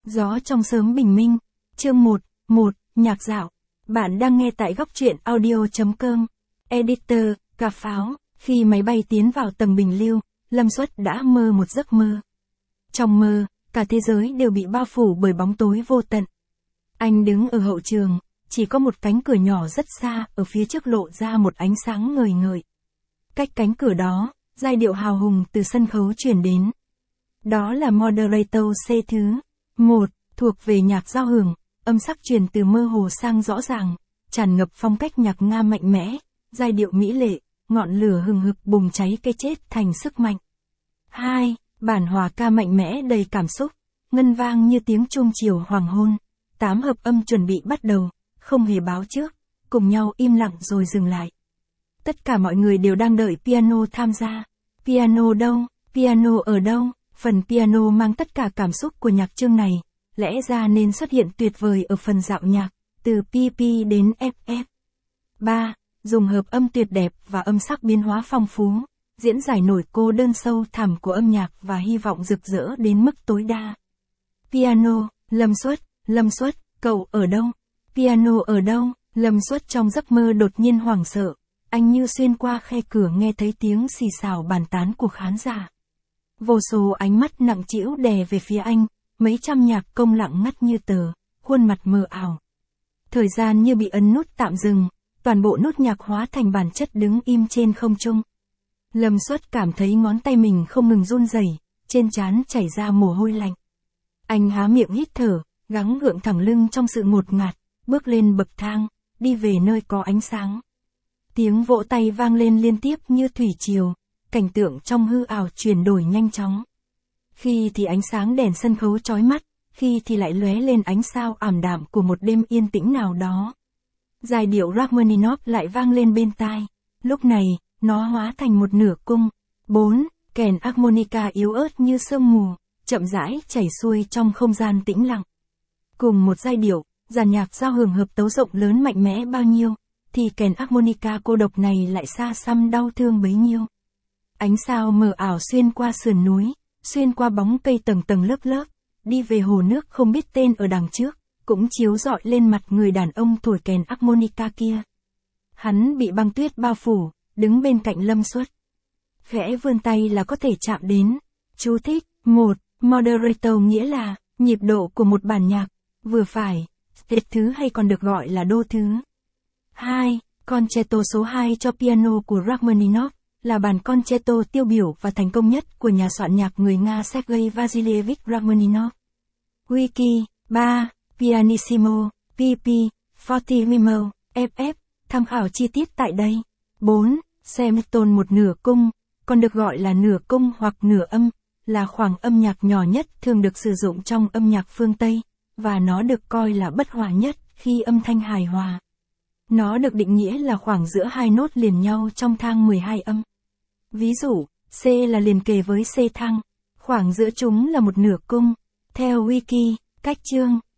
Gió trong sớm bình minh. Chương 1, nhạc dạo. Bạn đang nghe tại góc truyện audio.com. Editor, cà pháo. Khi máy bay tiến vào tầng bình lưu, Lâm Xuất đã mơ một giấc mơ. Trong mơ, cả thế giới đều bị bao phủ bởi bóng tối vô tận. Anh đứng ở hậu trường, chỉ có một cánh cửa nhỏ rất xa, ở phía trước lộ ra một ánh sáng ngời ngời. Cách cánh cửa đó, giai điệu hào hùng từ sân khấu truyền đến. Đó là Moderato C thứ 1, thuộc về nhạc giao hưởng, âm sắc truyền từ mơ hồ sang rõ ràng, tràn ngập phong cách nhạc Nga mạnh mẽ, giai điệu mỹ lệ, ngọn lửa hừng hực bùng cháy cây chết thành sức mạnh. 2. Bản hòa ca mạnh mẽ đầy cảm xúc, ngân vang như tiếng chuông chiều hoàng hôn. 8 hợp âm chuẩn bị bắt đầu, không hề báo trước, cùng nhau im lặng rồi dừng lại. Tất cả mọi người đều đang đợi piano tham gia. Piano đâu? Piano ở đâu? Phần piano mang tất cả cảm xúc của nhạc chương này, lẽ ra nên xuất hiện tuyệt vời ở phần dạo nhạc, từ PP đến FF. 3. Dùng hợp âm tuyệt đẹp và âm sắc biến hóa phong phú, diễn giải nổi cô đơn sâu thẳm của âm nhạc và hy vọng rực rỡ đến mức tối đa. Piano, Lâm Xuất, cậu ở đâu? Piano ở đâu? Lâm Xuất trong giấc mơ đột nhiên hoảng sợ, anh như xuyên qua khe cửa nghe thấy tiếng xì xào bàn tán của khán giả. Vô số ánh mắt nặng trĩu đè về phía anh, mấy trăm nhạc công lặng ngắt như tờ, khuôn mặt mờ ảo. Thời gian như bị ấn nút tạm dừng, toàn bộ nốt nhạc hóa thành bản chất đứng im trên không trung. Lâm Xuất cảm thấy ngón tay mình không ngừng run rẩy, trên trán chảy ra mồ hôi lạnh. Anh há miệng hít thở, gắng gượng thẳng lưng trong sự ngột ngạt, bước lên bậc thang, đi về nơi có ánh sáng. Tiếng vỗ tay vang lên liên tiếp như thủy triều, cảnh tượng trong hư ảo chuyển đổi nhanh chóng. Khi thì ánh sáng đèn sân khấu chói mắt, khi thì lại lóe lên ánh sao ảm đạm của một đêm yên tĩnh nào đó. Giai điệu Rachmaninoff lại vang lên bên tai, lúc này, nó hóa thành một nửa cung. 4. Kèn harmonica yếu ớt như sương mù, chậm rãi chảy xuôi trong không gian tĩnh lặng. Cùng một giai điệu, dàn nhạc giao hưởng hợp tấu rộng lớn mạnh mẽ bao nhiêu, thì kèn harmonica cô độc này lại xa xăm đau thương bấy nhiêu. Ánh sao mờ ảo xuyên qua sườn núi, xuyên qua bóng cây tầng tầng lớp lớp, đi về hồ nước không biết tên ở đằng trước, cũng chiếu rọi lên mặt người đàn ông thổi kèn harmonica kia. Hắn bị băng tuyết bao phủ, đứng bên cạnh Lâm Xuất. Khẽ vươn tay là có thể chạm đến. Chú thích. 1. Moderato nghĩa là nhịp độ của một bản nhạc, vừa phải, tiết thứ hay còn được gọi là đô thứ. 2. Concerto số 2 cho piano của Rachmaninoff, là bản concerto tiêu biểu và thành công nhất của nhà soạn nhạc người Nga Sergei Vasilievich Rachmaninoff. Wiki. 3. Pianissimo, PP, Fortissimo, FF, tham khảo chi tiết tại đây. 4. Semitone một nửa cung, còn được gọi là nửa cung hoặc nửa âm, là khoảng âm nhạc nhỏ nhất thường được sử dụng trong âm nhạc phương Tây, và nó được coi là bất hòa nhất khi âm thanh hài hòa. Nó được định nghĩa là khoảng giữa hai nốt liền nhau trong thang 12 âm. Ví dụ, C là liền kề với C thang, khoảng giữa chúng là một nửa cung. Theo Wiki, cách chương.